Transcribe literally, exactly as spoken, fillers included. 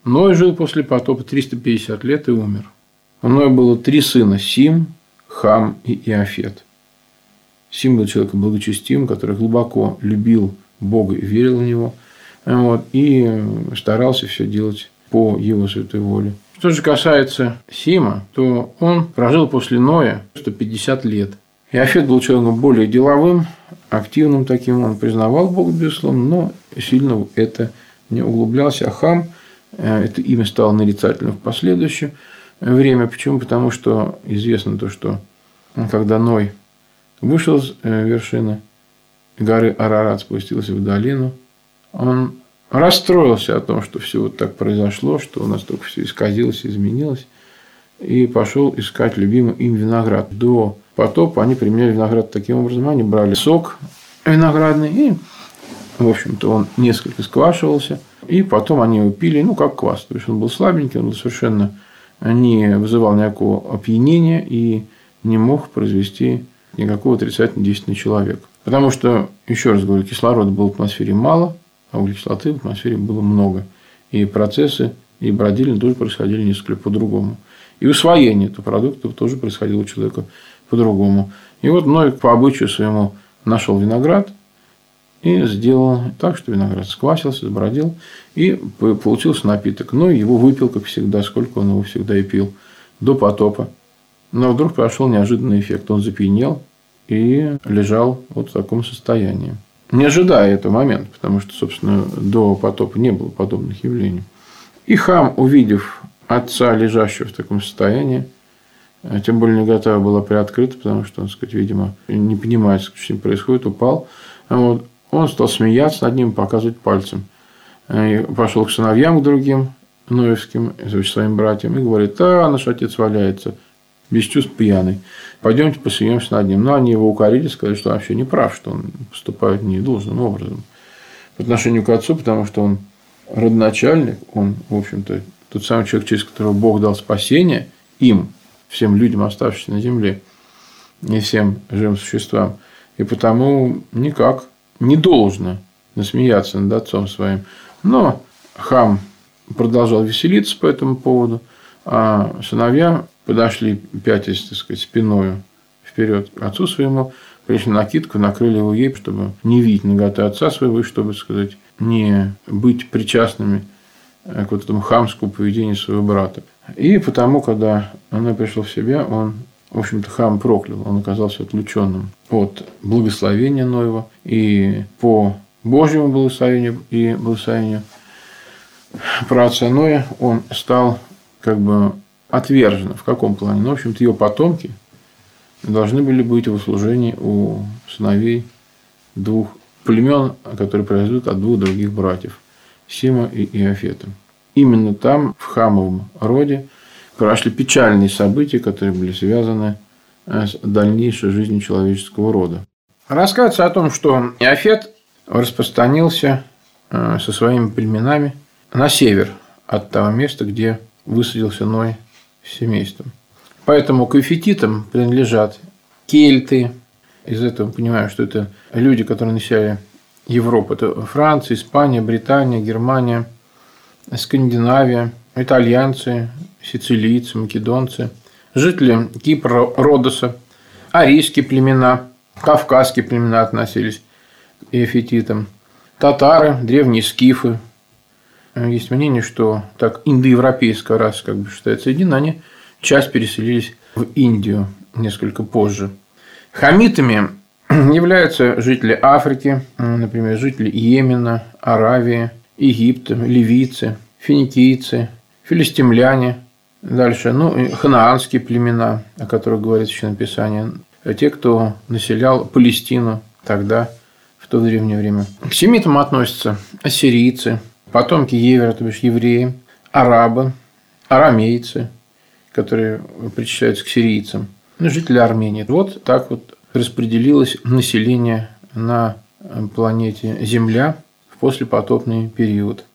Ной жил после потопа триста пятьдесят лет и умер. У Ноя было три сына – Сим, Хам и Иафет. Сим был человеком благочестивым, который глубоко любил Бога и верил в Него, вот, и старался все делать по Его святой воле. Что же касается Сима, то он прожил после Ноя сто пятьдесят лет. Иафет был человеком более деловым, активным таким, он признавал Бога, безусловно, но сильно в это не углублялся. А Хам, это имя стало нарицательным в последующее время. Почему? Потому что известно то, что когда Ной вышел с вершины горы Арарат, спустился в долину, он расстроился о том, что все вот так произошло, что у нас только все исказилось, изменилось, и пошел искать любимый им виноград. До потопа они применяли виноград таким образом, они брали сок виноградный, и, в общем-то, он несколько сквашивался, и потом они его пили, ну, как квас. То есть, он был слабенький, он был совершенно не вызывал никакого опьянения и не мог произвести никакого отрицательного действия на человека. Потому что, еще раз говорю, кислорода было в атмосфере мало, а углекислоты в атмосфере было много. И процессы и бродильни тоже происходили несколько по-другому. И усвоение этого продукта тоже происходило у человека по-другому. И вот Ной по обычаю своему нашел виноград и сделал так, что виноград сквасился, сбродил, и получился напиток. Но его выпил, как всегда, сколько он его всегда и пил, до потопа. Но вдруг прошел неожиданный эффект. Он запьянел и лежал вот в таком состоянии. Не ожидая этого момента, потому что, собственно, до потопа не было подобных явлений. И Хам, увидев отца, лежащего в таком состоянии, тем более не готова была приоткрыта, потому что он, так сказать, видимо, не понимает, что с ним происходит, упал. Вот. Он стал смеяться над ним, показывать пальцем. И пошел к сыновьям, к другим ноевским, своим братьям, и говорит: а, наш отец валяется, без чувств, пьяный. Пойдемте посмеемся над ним. Но они его укорили, сказали, что он вообще не прав, что он поступает недолжным образом по отношению к отцу, потому что он родоначальник, он, в общем-то, тот самый человек, через которого Бог дал спасение им, всем людям, оставшимся на земле, и всем живым существам. И потому никак не должно насмеяться над отцом своим. Но Хам продолжал веселиться по этому поводу, а сыновья подошли, пятясь, так сказать, спиною вперед к отцу своему, пришли накидку, накрыли его ей, чтобы не видеть наготы отца своего, и чтобы, так сказать, не быть причастными к вот этому хамскому поведению своего брата. И потому, когда он пришел в себя, он, в общем-то, Хам проклял, он оказался отлученным от благословения Ноева, и по Божьему благословению и благословению праотца Ноя он стал как бы отвержен. В каком плане? Ну, в общем-то, ее потомки должны были быть в услужении у сыновей двух племен, которые произойдут от двух других братьев – Сима и Иафета. Именно там, в Хамовом роде, прошли печальные события, которые были связаны с дальнейшей жизнью человеческого рода. Рассказывается о том, что Иафет распространился со своими племенами на север от того места, где высадился Ной с семейством. Поэтому к иафетитам принадлежат кельты. Из этого мы понимаем, что это люди, которые населяли Европу. Это Франция, Испания, Британия, Германия, Скандинавия, итальянцы, сицилийцы, македонцы, жители Кипра, Родоса, арийские племена, кавказские племена относились к иафетитам, татары, древние скифы. Есть мнение, что так индоевропейская раса как бы считается единой, они часть переселились в Индию несколько позже. Хамитами являются жители Африки, например, жители Йемена, Аравии, Египта, ливийцы, финикийцы, филистимляне, дальше, ну, и ханаанские племена, о которых говорит Священное Писание, те, кто населял Палестину тогда, в то древнее время. К семитам относятся ассирийцы, потомки Евера, то бишь евреи, арабы, арамейцы, которые причисляются к сирийцам, ну, жители Армении. Вот так вот распределилось население на планете Земля в послепотопный период.